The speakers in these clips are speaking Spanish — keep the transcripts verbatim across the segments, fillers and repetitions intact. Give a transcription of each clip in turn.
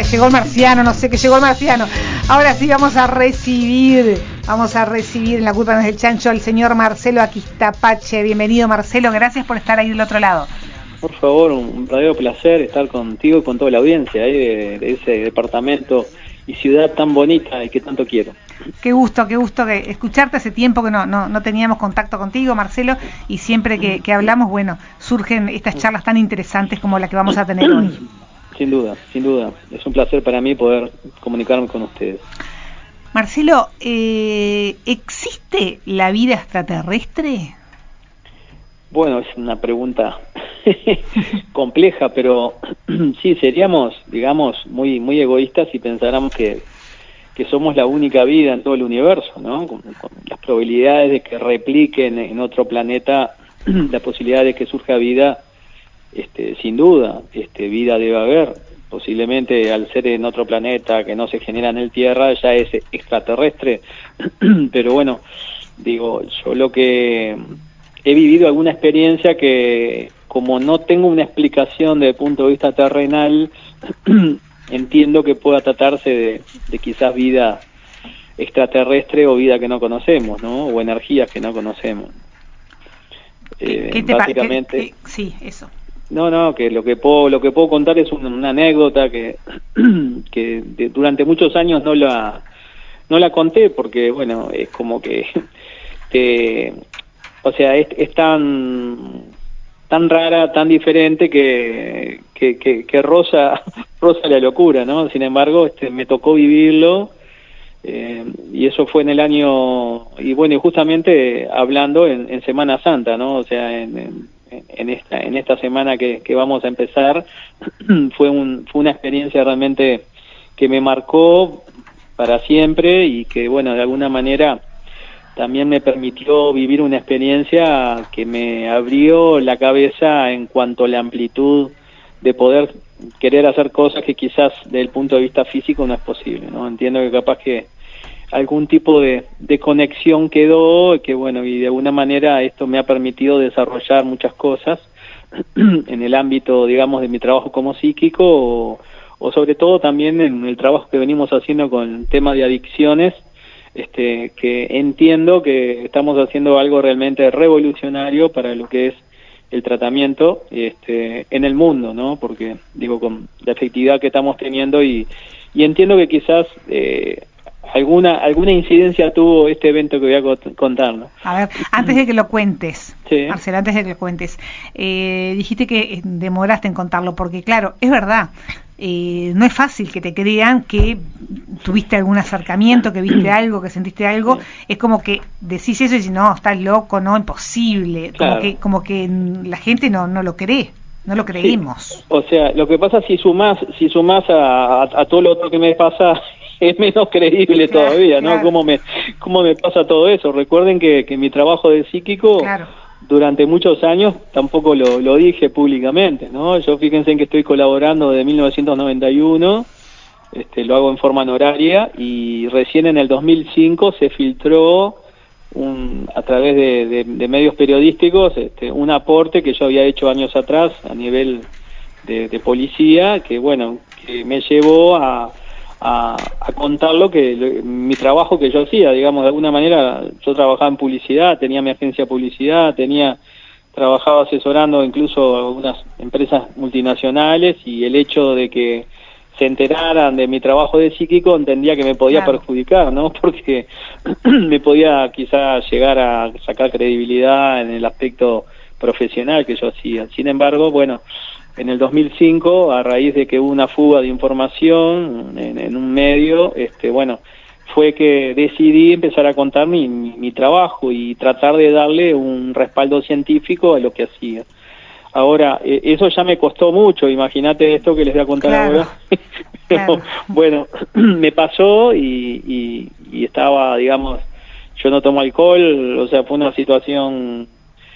llegó el marciano, no sé, que llegó el marciano. Ahora sí vamos a recibir, vamos a recibir en La Culpa No Es del Chancho al señor Marcelo Aquistapache. Bienvenido, Marcelo, gracias por estar ahí del otro lado. Por favor, un verdadero placer estar contigo y con toda la audiencia ahí de, de ese departamento y ciudad tan bonita y que tanto quiero. Qué gusto, qué gusto que escucharte. Hace tiempo que no, no, no teníamos contacto contigo, Marcelo, y siempre que, que hablamos, bueno, surgen estas charlas tan interesantes como la que vamos a tener hoy. Sin duda, sin duda. Es un placer para mí poder comunicarme con ustedes. Marcelo, eh, ¿existe la vida extraterrestre? Bueno, es una pregunta compleja, pero sí, seríamos, digamos, muy muy egoístas si pensáramos que, que somos la única vida en todo el universo, ¿no? Con, con las probabilidades de que repliquen en otro planeta, la posibilidad de que surja vida, este, sin duda, este, vida debe haber. Posiblemente al ser en otro planeta que no se genera en el Tierra ya es extraterrestre, pero bueno, digo, yo lo que he vivido alguna experiencia que, como no tengo una explicación desde el punto de vista terrenal, entiendo que pueda tratarse de, de quizás vida extraterrestre o vida que no conocemos, ¿no? O energías que no conocemos. ¿Qué, Eh, qué te básicamente, qué, qué, sí, eso. no, no, que lo que puedo, lo que puedo contar es una, una anécdota que, que de, durante muchos años no la, no la conté porque, bueno, es como que te, o sea, es, es tan tan rara, tan diferente que que, que, que roza roza la locura, ¿no? Sin embargo, este me tocó vivirlo, eh, y eso fue en el año, y bueno, y justamente hablando en, en Semana Santa, ¿no? O sea, en, en, en esta en esta semana que, que vamos a empezar, fue un fue una experiencia realmente que me marcó para siempre y que, bueno, de alguna manera también me permitió vivir una experiencia que me abrió la cabeza en cuanto a la amplitud de poder querer hacer cosas que quizás desde el punto de vista físico no es posible, ¿no? Entiendo que capaz que algún tipo de, de conexión quedó, que bueno, y de alguna manera esto me ha permitido desarrollar muchas cosas en el ámbito, digamos, de mi trabajo como psíquico o, o sobre todo también en el trabajo que venimos haciendo con el tema de adicciones. Este, que entiendo que estamos haciendo algo realmente revolucionario para lo que es el tratamiento, este, en el mundo, ¿no? Porque, digo, con la efectividad que estamos teniendo y, y entiendo que quizás eh, alguna alguna incidencia tuvo este evento que voy a contar, ¿no? A ver, antes de que lo cuentes, Sí. Marcelo, antes de que lo cuentes, eh, dijiste que demoraste en contarlo, porque claro, es verdad, eh, no es fácil que te crean que tuviste algún acercamiento, que viste algo, que sentiste algo, sí. Es como que decís eso y decís, no, estás loco, no, imposible, claro. como que como que la gente no no lo cree, no lo creemos. Sí. O sea, lo que pasa si sumás, si sumás a, a, a todo lo otro que me pasa, es menos creíble claro, todavía, ¿no? Claro. ¿Cómo me cómo me pasa todo eso? Recuerden que, que mi trabajo de psíquico, claro, durante muchos años tampoco lo, lo dije públicamente, ¿no? Yo fíjense en que estoy colaborando desde mil novecientos noventa y uno, este, lo hago en forma honoraria, y recién en el dos mil cinco se filtró un, a través de, de, de medios periodísticos, este, un aporte que yo había hecho años atrás a nivel de, de policía, que bueno, que me llevó a A, a contar lo que lo, mi trabajo que yo hacía, digamos, de alguna manera. Yo trabajaba en publicidad, tenía mi agencia de publicidad, tenía trabajaba asesorando incluso algunas empresas multinacionales, y el hecho de que se enteraran de mi trabajo de psíquico entendía que me podía claro. perjudicar, ¿no? Porque me podía quizá llegar a sacar credibilidad en el aspecto profesional que yo hacía. Sin embargo, bueno, en el dos mil cinco, a raíz de que hubo una fuga de información en, en un medio, este, bueno, fue que decidí empezar a contar mi, mi, mi trabajo y tratar de darle un respaldo científico a lo que hacía. Ahora, eh, eso ya me costó mucho, imagínate esto que les voy a contar claro, ahora. Pero, claro. Bueno, me pasó y, y, y estaba, digamos, yo no tomo alcohol, o sea, fue una situación,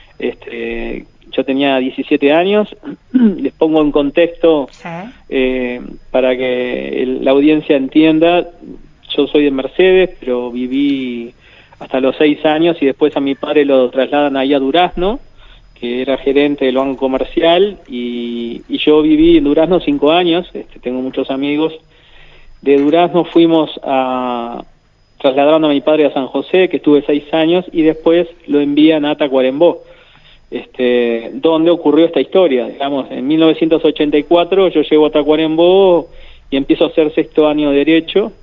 este, yo tenía diecisiete años, les pongo en contexto ¿sí? eh, para que el, la audiencia entienda. Yo soy de Mercedes, pero viví hasta los seis años y después a mi padre lo trasladan ahí a Durazno, que era gerente del banco comercial, y, y yo viví en Durazno cinco años, este, tengo muchos amigos De Durazno fuimos a trasladaron a mi padre a San José, que estuve seis años, y después lo envían a Tacuarembó, este, donde ocurrió esta historia. Digamos, en mil novecientos ochenta y cuatro yo llego a Tacuarembó y empiezo a hacer sexto año de Derecho.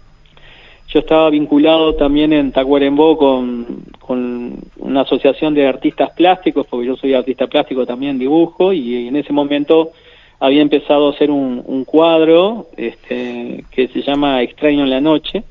Yo estaba vinculado también en Tacuarembó con, con una asociación de artistas plásticos, porque yo soy artista plástico también, dibujo, y en ese momento había empezado a hacer un, un cuadro este, que se llama Extraño en la Noche.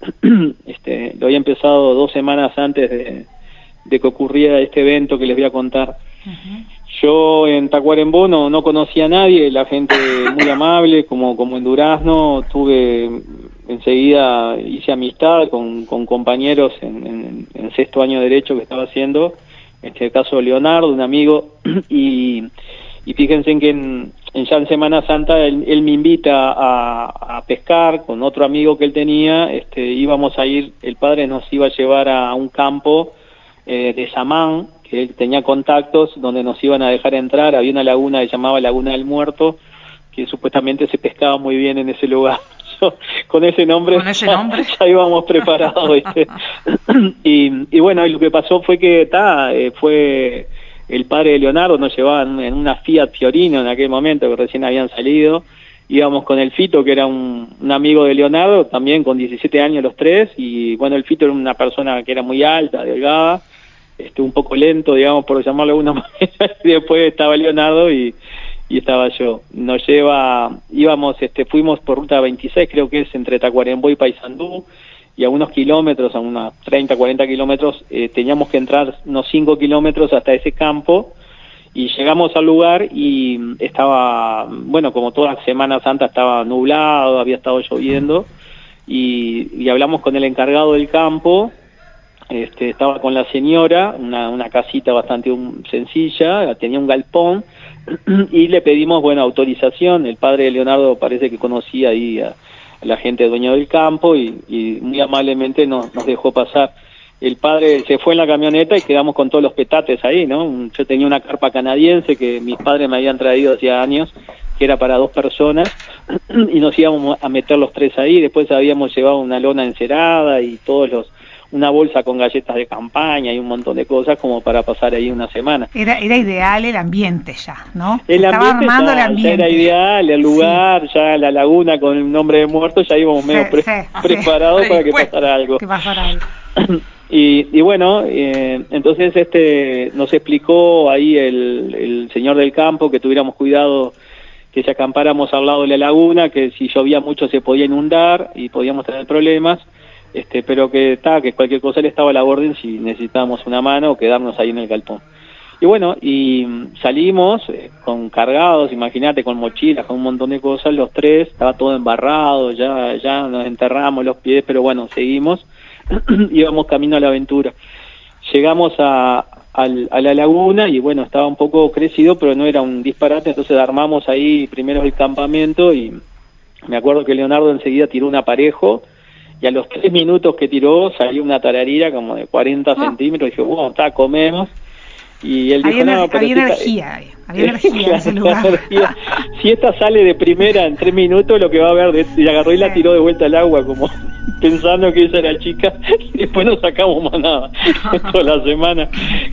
Este, lo había empezado dos semanas antes de, de que ocurriera este evento que les voy a contar. Uh-huh. Yo en Tacuarembó no, no conocía a nadie, la gente muy amable, como, como en Durazno, tuve enseguida, hice amistad con, con compañeros en, en, en sexto año de Derecho que estaba haciendo, en este caso Leonardo, un amigo, y, y fíjense en que en, en ya en Semana Santa él, él me invita a, a pescar con otro amigo que él tenía, este, íbamos a ir, el padre nos iba a llevar a un campo eh, de Samán, que él tenía contactos donde nos iban a dejar entrar. Había una laguna que se llamaba Laguna del Muerto, que supuestamente se pescaba muy bien en ese lugar. Yo, con ese nombre, ¿Con ese nombre? Ya, ya íbamos preparados, ¿viste? y, y bueno, y lo que pasó fue que ta, eh, fue el padre de Leonardo, nos llevaban en una Fiat Fiorino en aquel momento, que recién habían salido. Íbamos con el Fito, que era un, un amigo de Leonardo, también con diecisiete años los tres, y bueno, el Fito era una persona que era muy alta, delgada, este, un poco lento, digamos, por llamarlo de alguna manera, y después estaba Leonardo y, y estaba yo. Nos lleva, íbamos, este, fuimos por ruta veintiséis, creo que es entre Tacuarembó y Paysandú, y a unos kilómetros, a unos treinta, cuarenta kilómetros, eh, teníamos que entrar unos cinco kilómetros hasta ese campo, y llegamos al lugar y estaba, bueno, como toda Semana Santa estaba nublado, había estado lloviendo, y, y hablamos con el encargado del campo. Este, estaba con la señora, una, una casita bastante un, sencilla, tenía un galpón, y le pedimos, bueno, autorización. El padre de Leonardo parece que conocía ahí a, a la gente dueño del campo, y, y muy amablemente nos, nos dejó pasar. El padre se fue en la camioneta y quedamos con todos los petates ahí, ¿no? Yo tenía una carpa canadiense que mis padres me habían traído hacía años, que era para dos personas, y nos íbamos a meter los tres ahí. Después habíamos llevado una lona encerada y todos los una bolsa con galletas de campaña y un montón de cosas como para pasar ahí una semana. Era era ideal el ambiente ya, ¿no? El Estaba ambiente armando ya, el ambiente. Ya era ideal, el lugar, sí. Ya la laguna con el nombre de muerto, ya íbamos medio sí, pre sí, preparados sí. para que pasara algo. Que pasara algo. Y, y bueno, eh, entonces este nos explicó ahí el, el señor del campo que tuviéramos cuidado, que si acampáramos al lado de la laguna, que si llovía mucho se podía inundar y podíamos tener problemas. Este, pero que está, que cualquier cosa le estaba a la orden si necesitábamos una mano o quedarnos ahí en el galpón. Y bueno, y salimos eh, con cargados, imagínate, con mochilas, con un montón de cosas, los tres, estaba todo embarrado, ya, ya nos enterramos los pies, pero bueno, seguimos, íbamos camino a la aventura. Llegamos a, a, a la laguna y bueno, estaba un poco crecido, pero no era un disparate, entonces armamos ahí primero el campamento y me acuerdo que Leonardo enseguida tiró un aparejo. Y a los tres minutos que tiró salió una tararira como de cuarenta ah. centímetros, y dije, bueno, está, comemos. Y él dijo, había no, pero había si energía, está... había energía en ese lugar. Energía. Si esta sale de primera en tres minutos, lo que va a haber, de... y agarró y la tiró de vuelta al agua, como pensando que ella era chica, y después no sacamos más nada, toda la semana.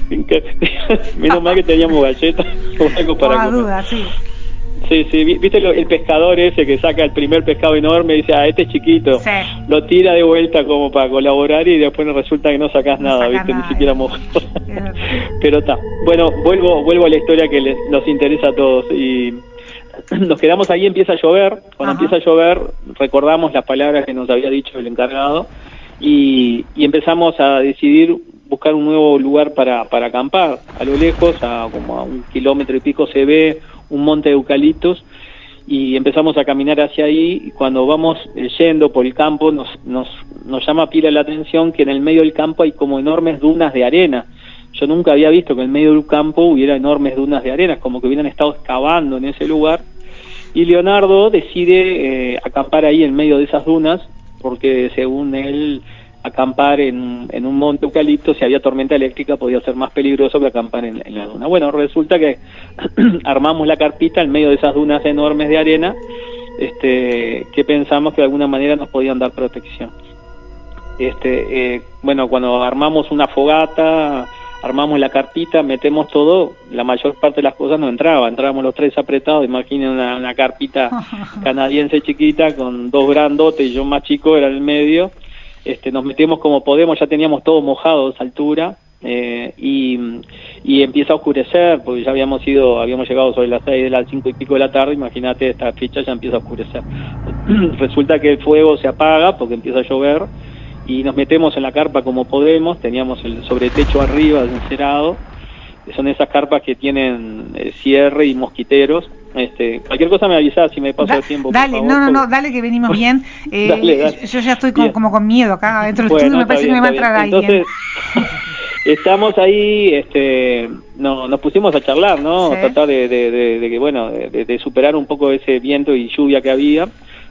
Menos mal que teníamos galletas o algo para no, comer. Duda, sí. Sí, sí, viste lo, el pescador ese que saca el primer pescado enorme y dice, ah, este es chiquito, sí. Lo tira de vuelta como para colaborar y después resulta que no sacás no nada, viste, nada, ni siquiera mojado. Pero está, bueno, vuelvo vuelvo a la historia que les, nos interesa a todos y nos quedamos ahí, empieza a llover, cuando Ajá. empieza a llover recordamos las palabras que nos había dicho el encargado y, y empezamos a decidir buscar un nuevo lugar para, para acampar. A lo lejos, a como a un kilómetro y pico se ve un monte de eucaliptos y empezamos a caminar hacia ahí y cuando vamos yendo por el campo nos, nos, nos llama pila la atención que en el medio del campo hay como enormes dunas de arena. Yo nunca había visto que en medio del campo hubiera enormes dunas de arena, como que hubieran estado excavando en ese lugar y Leonardo decide eh, acampar ahí en medio de esas dunas porque según él acampar en, en un monte eucalipto, si había tormenta eléctrica podía ser más peligroso que acampar en, en la duna. Bueno, resulta que armamos la carpita en medio de esas dunas enormes de arena este, que pensamos que de alguna manera nos podían dar protección. Este, eh, bueno, cuando armamos una fogata, armamos la carpita, metemos todo, la mayor parte de las cosas no entraba, entrábamos los tres apretados. Imaginen una, una carpita canadiense chiquita con dos grandotes y yo más chico era en el medio. Este, nos metemos como podemos, ya teníamos todo mojado a esa altura, eh, y, y empieza a oscurecer, porque ya habíamos ido, habíamos llegado sobre las seis de las cinco y pico de la tarde. Imagínate, esta fecha ya empieza a oscurecer. Resulta que el fuego se apaga porque empieza a llover, y nos metemos en la carpa como podemos. Teníamos el sobretecho arriba encerado, son esas carpas que tienen eh, cierre y mosquiteros. Este, cualquier cosa me avisás si me pasa da, el tiempo. Dale, por favor, no, no, porque... no, dale que venimos bien. Eh, dale, dale. Yo ya estoy con, como con miedo acá dentro del bueno, estudio, me parece bien, que me va a entrar bien. alguien. Entonces, estamos ahí, este, no, nos pusimos a charlar, ¿no? Sí. Tratar de, de, de, de que, bueno, de, de superar un poco ese viento y lluvia que había.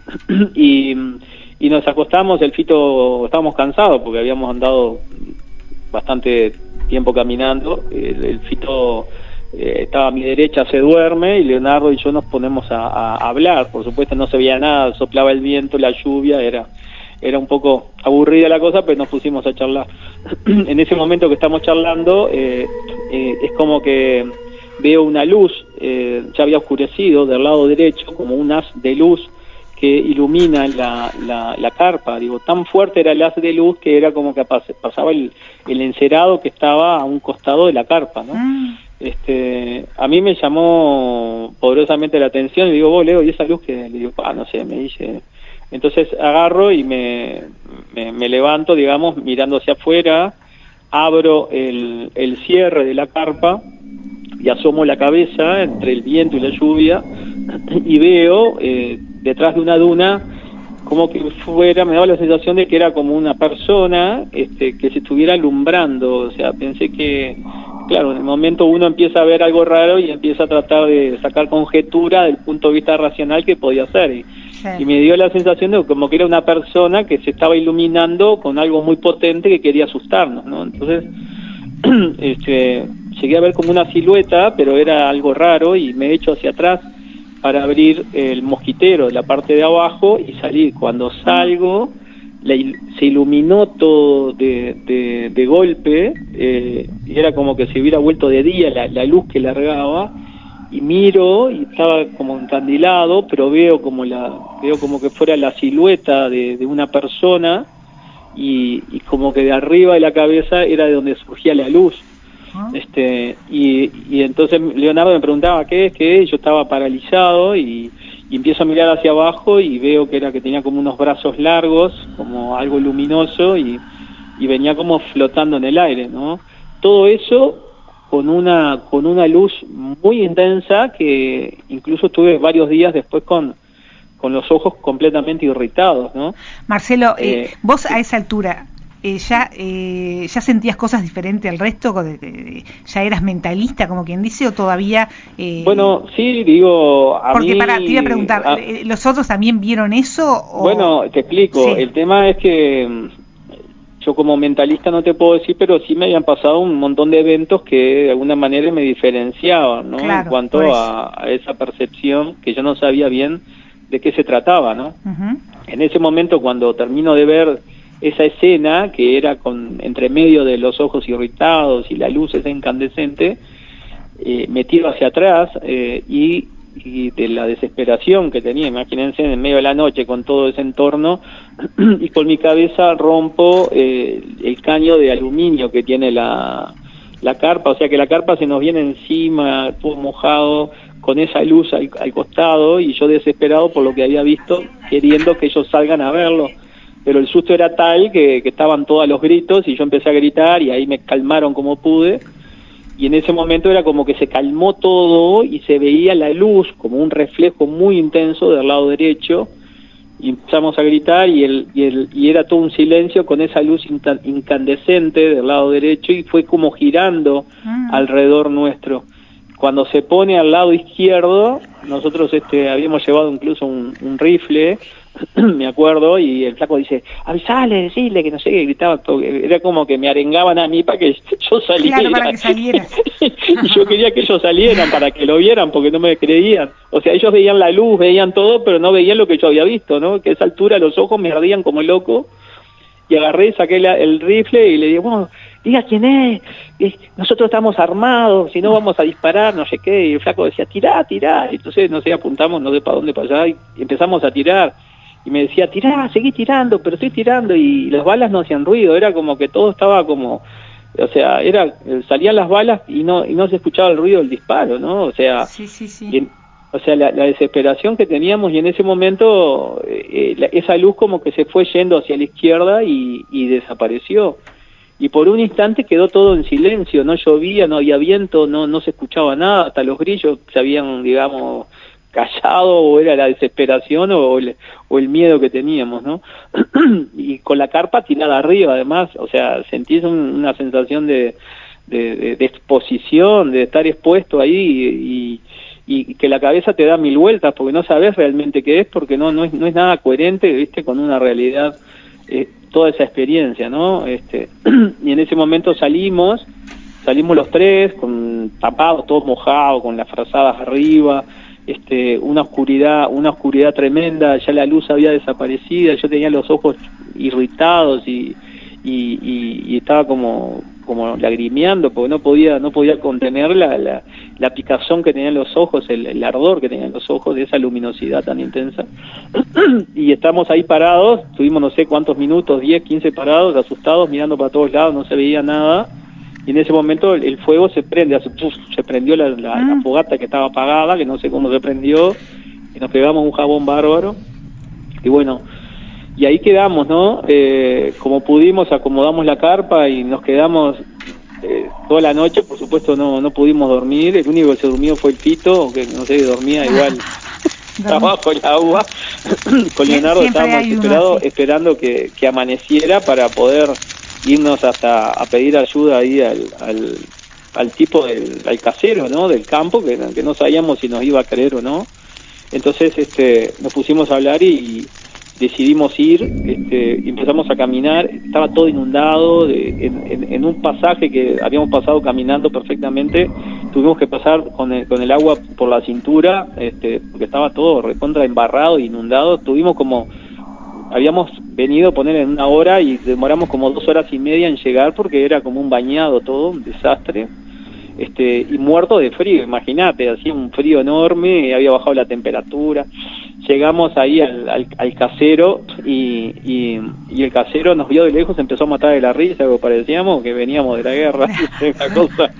y, y nos acostamos, el Fito, estábamos cansados porque habíamos andado bastante tiempo caminando. El, el Fito eh, estaba a mi derecha, se duerme, y Leonardo y yo nos ponemos a, a, a hablar. Por supuesto no se veía nada, soplaba el viento, la lluvia, era era un poco aburrida la cosa, pero nos pusimos a charlar. En ese momento que estamos charlando, eh, eh, es como que veo una luz, eh, ya había oscurecido del lado derecho, como un haz de luz que ilumina la, la, la carpa. Digo, tan fuerte era el haz de luz que era como que pasaba el, el encerado que estaba a un costado de la carpa, ¿no? Mm. Este, a mí me llamó poderosamente la atención, y digo, vos, Leo, ¿y esa luz que? Le digo, ah, no sé, me dice. Entonces agarro y me, me, me levanto, digamos, mirando hacia afuera, abro el, el cierre de la carpa y asomo la cabeza entre el viento y la lluvia, y veo eh, detrás de una duna como que fuera, me daba la sensación de que era como una persona este, que se estuviera alumbrando. O sea, pensé que, claro, en el momento uno empieza a ver algo raro y empieza a tratar de sacar conjetura del punto de vista racional que podía ser, y, sí. y me dio la sensación de como que era una persona que se estaba iluminando con algo muy potente que quería asustarnos, ¿no? Entonces este, llegué a ver como una silueta, pero era algo raro, y me echo hacia atrás para abrir el mosquitero de la parte de abajo y salir. Cuando salgo, la, se iluminó todo de, de, de golpe, eh, y era como que se hubiera vuelto de día la, la luz que largaba, y miro y estaba como encandilado, pero veo como la veo como que fuera la silueta de, de una persona, y, y como que de arriba de la cabeza era de donde surgía la luz. Este, y, y entonces Leonardo me preguntaba qué es, qué es. Yo estaba paralizado, y, y empiezo a mirar hacia abajo y veo que era que tenía como unos brazos largos, como algo luminoso, y, y venía como flotando en el aire, ¿no? Todo eso con una con una luz muy intensa, que incluso estuve varios días después con con los ojos completamente irritados, ¿no? Marcelo, eh, eh, vos a esa altura eh, ya eh, ya sentías cosas diferentes al resto, de, de, de, ya eras mentalista, como quien dice, o todavía eh... bueno, sí, digo, a porque mí, para te iba a preguntar, a... ¿los otros también vieron eso? O... Bueno, te explico. Sí. El tema es que yo como mentalista no te puedo decir, pero sí me habían pasado un montón de eventos que de alguna manera me diferenciaban, ¿no? Claro, en cuanto a, a esa percepción que yo no sabía bien de qué se trataba, ¿no? Uh-huh. En ese momento, cuando termino de ver esa escena, que era con entre medio de los ojos irritados y la luz esa incandescente, eh, me tiro hacia atrás, eh, y, y de la desesperación que tenía, imagínense, en medio de la noche con todo ese entorno, y con mi cabeza rompo eh, el caño de aluminio que tiene la, la carpa. O sea que la carpa se nos viene encima, todo mojado, con esa luz al, al costado, y yo desesperado por lo que había visto, queriendo que ellos salgan a verlo. Pero el susto era tal que, que estaban todos los gritos, y yo empecé a gritar, y ahí me calmaron como pude, y en ese momento era como que se calmó todo, y se veía la luz como un reflejo muy intenso del lado derecho, y empezamos a gritar, y el, y el y era todo un silencio con esa luz incandescente del lado derecho, y fue como girando mm. alrededor nuestro. Cuando se pone al lado izquierdo, nosotros este habíamos llevado incluso un, un rifle, me acuerdo, y el flaco dice, avisale, decirle que no sé qué, gritaba, era como que me arengaban a mí para que yo saliera. Claro, para que salieras. Y yo quería que ellos salieran para que lo vieran, porque no me creían. O sea, ellos veían la luz, veían todo, pero no veían lo que yo había visto, ¿no? Que a esa altura los ojos me ardían como loco, y agarré, saqué la, el rifle y le dije, bueno, diga quién es, nosotros estamos armados, si no vamos a disparar, no sé qué, y el flaco decía, tirá, tirá, y entonces, no sé, apuntamos, no sé para dónde, para allá, y empezamos a tirar, y me decía, tirá, seguí tirando, pero estoy tirando, y las balas no hacían ruido, era como que todo estaba como, o sea, era salían las balas y no y no se escuchaba el ruido del disparo, ¿no? O sea, sí, sí, sí. Y, o sea, la, la desesperación que teníamos, y en ese momento eh, la, esa luz como que se fue yendo hacia la izquierda y, y desapareció. Y por un instante quedó todo en silencio, no llovía, no había viento, no no se escuchaba nada, hasta los grillos se habían, digamos, callado, o era la desesperación o el, o el miedo que teníamos, ¿no? Y con la carpa tirada arriba, además, o sea, sentís un, una sensación de, de, de, de exposición, de estar expuesto ahí, y, y que la cabeza te da mil vueltas porque no sabes realmente qué es, porque no no es no es nada coherente, viste, con una realidad, eh, toda esa experiencia, ¿no? Este y en ese momento salimos salimos los tres con tapados, todos mojados, con las frazadas arriba, este una oscuridad una oscuridad tremenda, ya la luz había desaparecido, yo tenía los ojos irritados y y, y, y estaba como como lagrimeando porque no podía no podía contener la, la, la picazón que tenían los ojos, el, el ardor que tenían los ojos de esa luminosidad tan intensa. Y estamos ahí parados, tuvimos no sé cuántos minutos, diez, quince parados, asustados, mirando para todos lados, no se veía nada, y en ese momento el, el fuego se prende, hace, ¡puf!, se prendió la, la, mm. la fogata que estaba apagada, que no sé cómo se prendió, y nos pegamos un jabón bárbaro, y bueno, y ahí quedamos, ¿no? Eh, como pudimos acomodamos la carpa y nos quedamos eh, toda la noche, por supuesto no no pudimos dormir, el único que se durmió fue el Pito, que no sé, dormía igual abajo el agua. Con Leonardo estábamos desesperados esperando que, que amaneciera para poder irnos hasta a pedir ayuda ahí al, al, al tipo del al casero, ¿no? Del campo, que, que no sabíamos si nos iba a creer o no. Entonces este nos pusimos a hablar y decidimos ir, este, empezamos a caminar, estaba todo inundado, de, en, en, en un pasaje que habíamos pasado caminando perfectamente, tuvimos que pasar con el, con el agua por la cintura, este, porque estaba todo recontra embarrado, inundado, tuvimos como, habíamos venido a poner en una hora y demoramos como dos horas y media en llegar porque era como un bañado todo, un desastre. Este, y muerto de frío, imagínate, hacía un frío enorme, había bajado la temperatura. Llegamos ahí al, al, al casero y, y, y el casero nos vio de lejos, empezó a matar de la risa, porque parecíamos que veníamos de la guerra, una cosa.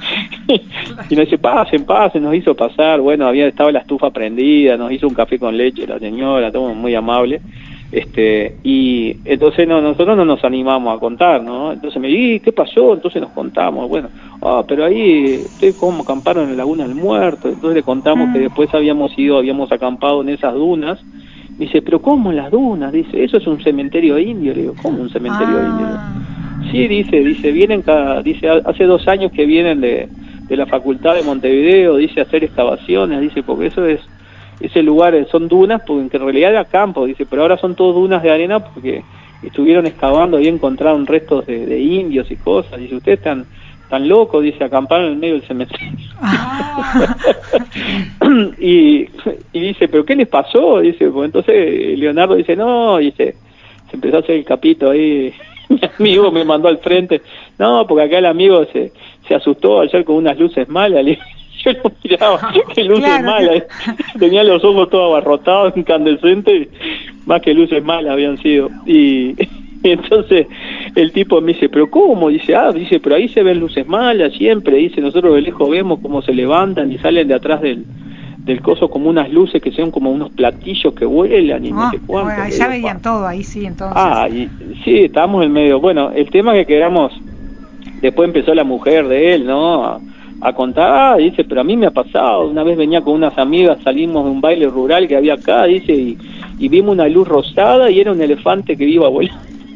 Y nos dice, pasen, pasen, nos hizo pasar. Bueno, había estado la estufa prendida, nos hizo un café con leche la señora, todo muy amable. Este, y entonces no, nosotros no nos animamos a contar, ¿no? Entonces me di, ¿qué pasó? Entonces nos contamos, bueno, ah, pero ahí estoy como acamparon en la Laguna del Muerto. Entonces le contamos mm. que después habíamos ido, habíamos acampado en esas dunas. Me dice, ¿pero cómo en las dunas? Dice, eso es un cementerio indio. Le digo, ¿cómo un cementerio ah. indio? Sí, dice, dice, vienen cada, dice, hace dos años que vienen de, de la Facultad de Montevideo, dice, a hacer excavaciones, dice, porque eso es, ese lugar son dunas, porque en realidad era campo, dice, pero ahora son todas dunas de arena porque estuvieron excavando y encontraron restos de, de indios y cosas. Dice, ustedes están tan locos, dice, acamparon en el medio del cementerio. Ah. y, y dice, ¿pero qué les pasó? Dice, pues entonces Leonardo dice, no, dice, se empezó a hacer el capito ahí. Mi amigo me mandó al frente, no, porque acá el amigo se, se asustó ayer con unas luces malas. Le yo lo miraba, que luces claro, malas, que... tenía los ojos todos abarrotados, incandescentes, más que luces malas habían sido. Y, y entonces el tipo me dice, ¿pero cómo? Dice, ah, dice, pero ahí se ven luces malas siempre, dice, nosotros de lejos vemos cómo se levantan y salen de atrás del, del coso como unas luces que son como unos platillos que vuelan y oh, no sé cuánto. Bueno, ya veían todo ahí, sí, entonces. Ah, y, sí, estábamos en medio. Bueno, el tema es que quedamos, después empezó la mujer de él, ¿no?, a, a contar, ah, dice, pero a mí me ha pasado, una vez venía con unas amigas, salimos de un baile rural que había acá, dice, y, y vimos una luz rosada y era un elefante que iba volando.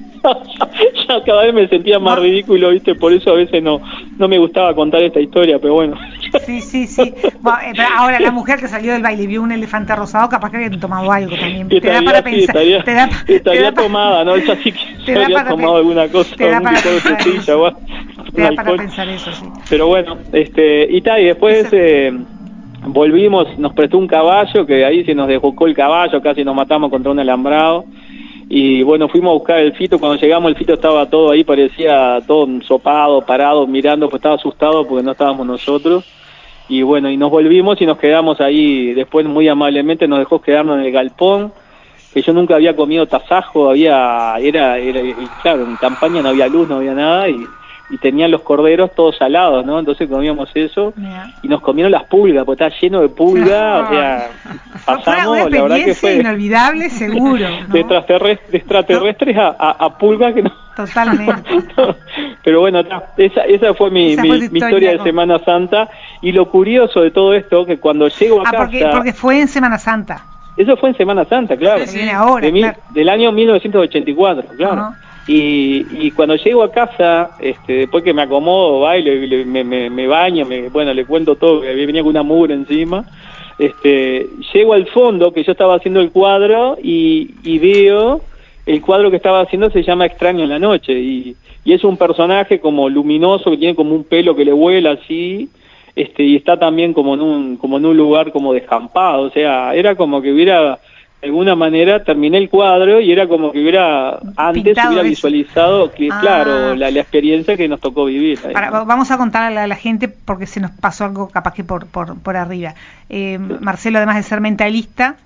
Ya cada vez me sentía más ridículo, viste, por eso a veces no no me gustaba contar esta historia, pero bueno, Sí, sí, sí. Bueno, eh, pero ahora la mujer que salió del baile y vio un elefante rosado, capaz que había tomado algo también. Te estaría, da para sí, pensar. Estaría, te da, estaría te da tomada, ¿no? Ella sí que te se da habría para tomado pe- alguna cosa, te da algún para tipo de pensar frutilla eso. o algo, Te un da para alcohol. pensar eso, sí. Pero bueno, este, y tal, y después Eso. eh, volvimos, nos prestó un caballo, que ahí se nos desbocó el caballo, casi nos matamos contra un alambrado. Y bueno, fuimos a buscar el Fito. Cuando llegamos el Fito estaba todo ahí, parecía todo ensopado, parado, mirando, pues estaba asustado porque no estábamos nosotros. Y bueno, y nos volvimos y nos quedamos ahí. Después muy amablemente nos dejó quedarnos en el galpón, que yo nunca había comido tasajo. Había, era, era, claro, en campaña no había luz, no había nada, y, y tenían los corderos todos salados, ¿no? Entonces comíamos eso, Yeah. y nos comieron las pulgas, porque estaba lleno de pulgas, o sea, pasamos, fue una la verdad que fue inolvidable, seguro, ¿no? de extraterrestres, de extraterrestres a, a, a pulgas que no. Totalmente. Pero bueno, ta, esa, esa fue mi, esa mi, fue tu mi historia, historia de con... Semana Santa. Y lo curioso de todo esto, que cuando llego a ah, casa... porque, porque fue en Semana Santa. Eso fue en Semana Santa, claro. Que viene ahora, de mi, claro. Del año mil novecientos ochenta y cuatro, claro. Uh-huh. Y, y cuando llego a casa, este, después que me acomodo, bailo, le, me, me, me baño, me, bueno, le cuento todo, que venía con una mugre encima, este, llego al fondo, que yo estaba haciendo el cuadro, y, y veo, el cuadro que estaba haciendo se llama Extraño en la Noche, y, y es un personaje como luminoso, que tiene como un pelo que le vuela así, este, y está también como en un, como en un lugar como descampado, o sea, era como que hubiera... de alguna manera terminé el cuadro y era como que hubiera antes pintado hubiera eso. Visualizado que ah. claro la, la experiencia que nos tocó vivir ahí, Para, ¿no? Vamos a contar a la, a la gente porque se nos pasó algo capaz que por por, por arriba. eh, Sí. Marcelo, además de ser mentalista,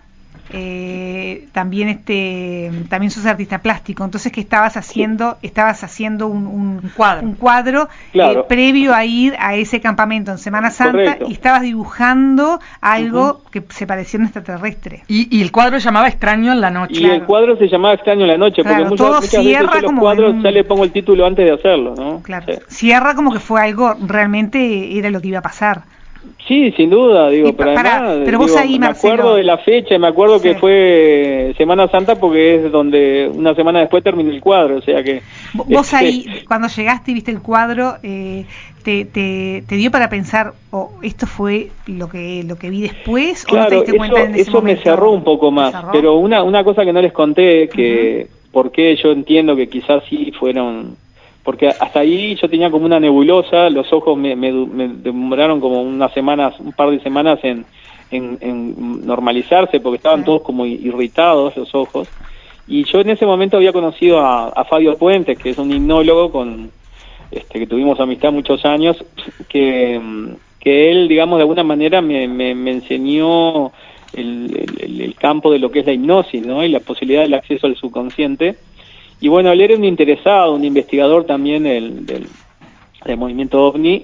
eh, también este también sos artista plástico, entonces que estabas haciendo sí. estabas haciendo un, un, un cuadro, un cuadro claro. eh, previo a ir a ese campamento en Semana Santa. Correcto. Y estabas dibujando algo uh-huh. que se parecía a un extraterrestre. Y, y el cuadro se llamaba Extraño en la Noche. Y claro. el cuadro se llamaba Extraño en la Noche, claro, porque muchas, muchas veces yo los cuadros un... ya le pongo el título antes de hacerlo, ¿no? Claro. Sí. Cierra como que fue algo, realmente era lo que iba a pasar. Sí, sin duda, digo, pero para, además pero vos digo, ahí, me Marcelo, acuerdo de la fecha, me acuerdo sí. que fue Semana Santa porque es donde una semana después terminé el cuadro, o sea que... Vos este... ahí, cuando llegaste y viste el cuadro, eh, te, te, te dio para pensar, o oh, esto fue lo que lo que vi después, claro, o no te diste eso, cuenta en ese eso momento? me cerró un poco más, pero una, una cosa que no les conté, que uh-huh. porque yo entiendo que quizás sí fueron... porque hasta ahí yo tenía como una nebulosa, los ojos me, me, me demoraron como unas semanas, un par de semanas en, en, en normalizarse, porque estaban sí. todos como irritados los ojos, y yo en ese momento había conocido a, a Fabio Puentes, que es un hipnólogo con este que tuvimos amistad muchos años, que, que él, digamos, de alguna manera me, me, me enseñó el, el, el campo de lo que es la hipnosis, ¿no? Y la posibilidad del acceso al subconsciente. Y bueno, él era un interesado, un investigador también del, del, del movimiento OVNI,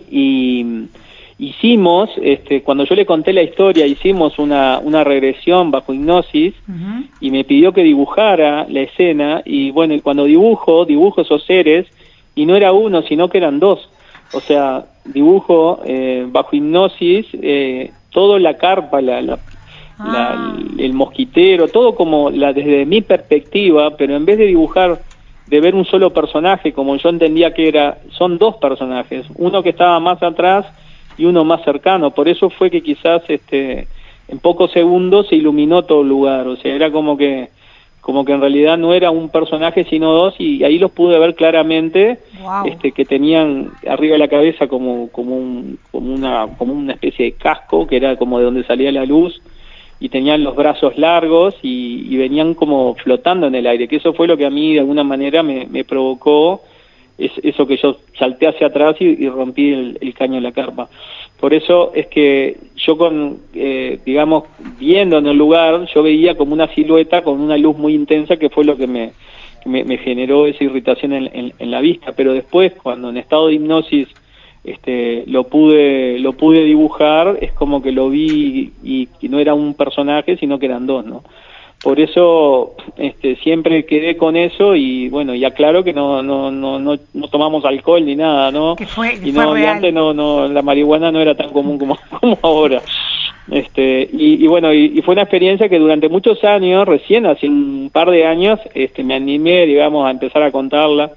y hicimos, este, cuando yo le conté la historia, hicimos una, una regresión bajo hipnosis, uh-huh. y me pidió que dibujara la escena, y bueno, y cuando dibujo, dibujo esos seres, y no era uno, sino que eran dos, o sea, dibujo eh, bajo hipnosis, eh, toda la carpa, la... la La, el mosquitero, todo como la desde mi perspectiva, pero en vez de dibujar, de ver un solo personaje, como yo entendía que era, son dos personajes, uno que estaba más atrás y uno más cercano, por eso fue que quizás este en pocos segundos se iluminó todo el lugar, o sea, era como que como que en realidad no era un personaje sino dos, y ahí los pude ver claramente. Wow. este que tenían arriba de la cabeza como como un como una como una especie de casco que era como de donde salía la luz, y tenían los brazos largos y, y venían como flotando en el aire, que eso fue lo que a mí de alguna manera me, me provocó es, eso que yo salté hacia atrás y, y rompí el, el caño de la carpa. Por eso es que yo con, eh, digamos, viendo en el lugar, yo veía como una silueta con una luz muy intensa, que fue lo que me, me, me generó esa irritación en, en, en la vista, pero después cuando en estado de hipnosis este lo pude lo pude dibujar, es como que lo vi y, y no era un personaje sino que eran dos, ¿no? Por eso este siempre quedé con eso, y bueno, y aclaro que no no no no, no tomamos alcohol ni nada, ¿no? Que fue, que y fue no real. Y antes no no la marihuana no era tan común como como ahora. Este y, y bueno, y, y fue una experiencia que durante muchos años, recién hace un par de años, este me animé, digamos, a empezar a contarla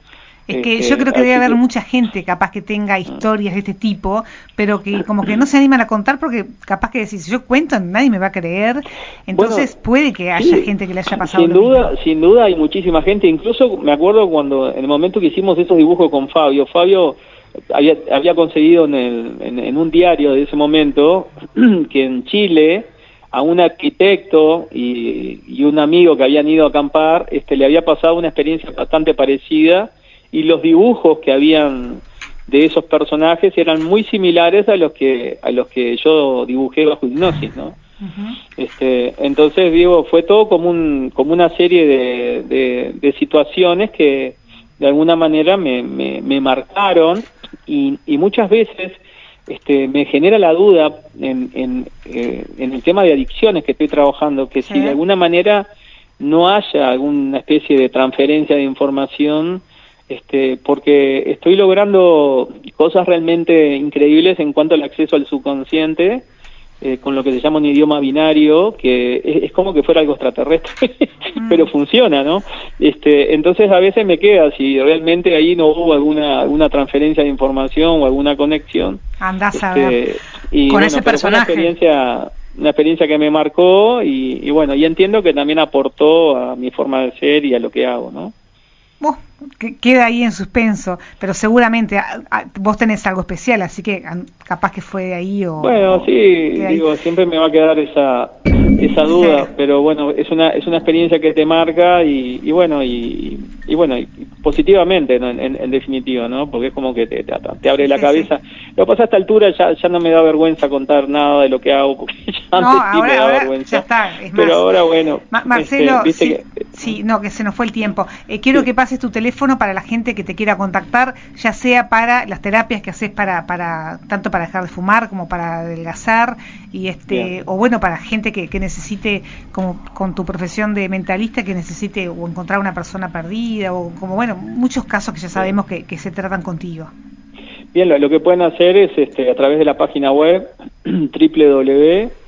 Es que Este, yo creo que debe haber que... mucha gente capaz que tenga historias de este tipo, pero que como que no se animan a contar porque capaz que decís, si yo cuento nadie me va a creer, entonces bueno, puede que haya sí, gente que le haya pasado sin lo duda, mismo. Sin duda hay muchísima gente, incluso me acuerdo cuando en el momento que hicimos esos dibujos con Fabio, Fabio había, había conseguido en, el, en, en un diario de ese momento que en Chile a un arquitecto y, y un amigo que habían ido a acampar, este, le había pasado una experiencia bastante parecida, y los dibujos que habían de esos personajes eran muy similares a los que a los que yo dibujé bajo hipnosis, ¿no? Uh-huh. Este, entonces digo, fue todo como un como una serie de, de, de situaciones que de alguna manera me, me, me marcaron, y, y muchas veces este, me genera la duda en, en, eh, en el tema de adicciones que estoy trabajando, que sí. Si de alguna manera no haya alguna especie de transferencia de información, este, porque estoy logrando cosas realmente increíbles en cuanto al acceso al subconsciente, eh, con lo que se llama un idioma binario, que es, es como que fuera algo extraterrestre, mm. pero funciona, ¿no? Este, entonces a veces me queda si realmente ahí no hubo alguna alguna transferencia de información o alguna conexión. Andás este, a ver. Y, con bueno, ese pero personaje. Fue una experiencia, una experiencia que me marcó, y, y bueno, y entiendo que también aportó a mi forma de ser y a lo que hago, ¿no? Vos, que queda ahí en suspenso, pero seguramente a, a, vos tenés algo especial, así que a, capaz que fue de ahí o... Bueno, sí, o digo, siempre me va a quedar esa esa duda, sí. Pero bueno, es una es una experiencia que te marca, y, y bueno, y, y bueno, y positivamente, ¿no? en, en definitiva, ¿no? Porque es como que te, te, te abre sí, la sí, cabeza. Sí. Lo que pasa, a esta altura ya ya no me da vergüenza contar nada de lo que hago, porque ya no, antes ahora, sí me da ahora vergüenza. Ya está, es pero más, ahora bueno, Ma Marcelo, este, sí, que, sí, no, que se nos fue el tiempo. Eh, quiero sí. que pases tu teléfono para la gente que te quiera contactar, ya sea para las terapias que haces para para tanto para dejar de fumar como para adelgazar, y este Bien. o bueno, para gente que, que necesite, como con tu profesión de mentalista, que necesite o encontrar una persona perdida, o como bueno, muchos casos que ya sabemos que, que se tratan contigo. Bien, lo, lo que pueden hacer es este a través de la página web doble u doble u doble u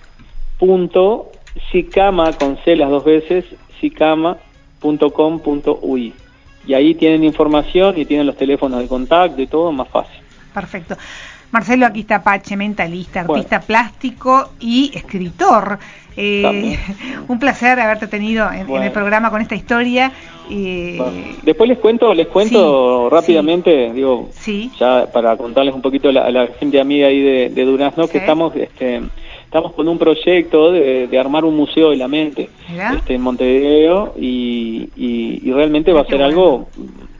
punto sicama con C las dos veces sicama punto com punto u i, y ahí tienen información y tienen los teléfonos de contacto y todo más fácil. Perfecto. Marcelo, aquí está Pache, mentalista, artista bueno. plástico y escritor. Eh, un placer haberte tenido en, bueno. en el programa con esta historia. Eh, bueno. Después les cuento, les cuento sí, rápidamente, sí. digo, sí. ya para contarles un poquito a la, a la gente amiga ahí de, de Durazno, sí. que estamos, este, estamos con un proyecto de, de armar un museo de la mente, este, en Montevideo, y, y, y realmente Mira va a ser bueno. algo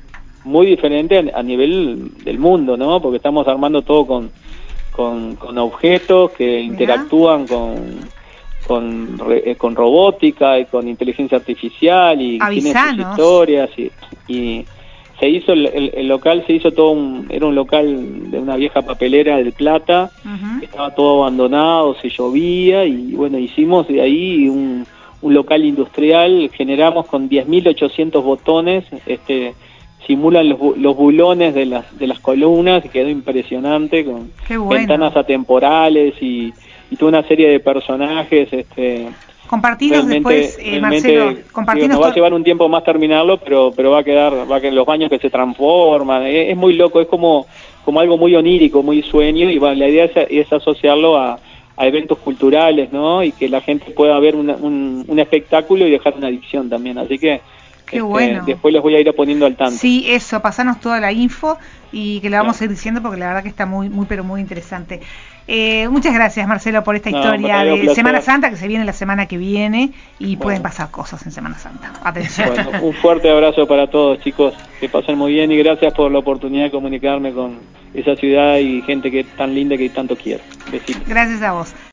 muy diferente a, a nivel del mundo, ¿no? Porque estamos armando todo con con, con objetos que Mira. interactúan con con, re, con robótica y con inteligencia artificial, y Avisanos. tiene sus historias, y, y se hizo el, el, el local se hizo todo un, era un local de una vieja papelera del Plata, uh-huh. estaba todo abandonado, se llovía, y bueno, hicimos de ahí un, un local industrial, generamos con diez mil ochocientos botones, este simulan los, los bulones de las de las columnas, y quedó impresionante, con bueno. ventanas atemporales y, y toda una serie de personajes. este Compartinos después, eh, Marcelo, compartinos. Nos va a llevar un tiempo más terminarlo, pero pero va a quedar, va a quedar los baños que se transforman, es, es muy loco, es como como algo muy onírico, muy sueño, y bueno, la idea es, es asociarlo a, a eventos culturales, ¿no? Y que la gente pueda ver una, un, un espectáculo y dejar una adicción también, así que Qué este, bueno. después los voy a ir poniendo al tanto. Sí, eso, pasanos toda la info y que la vamos Bien. a ir diciendo, porque la verdad que está muy, muy, pero muy interesante. Eh, muchas gracias, Marcelo, por esta no, historia de Semana Santa, que se viene la semana que viene, y bueno. pueden pasar cosas en Semana Santa. Atención. Bueno, un fuerte abrazo para todos, chicos, que pasen muy bien, y gracias por la oportunidad de comunicarme con esa ciudad y gente que tan linda que tanto quiero. Besitos. Gracias a vos.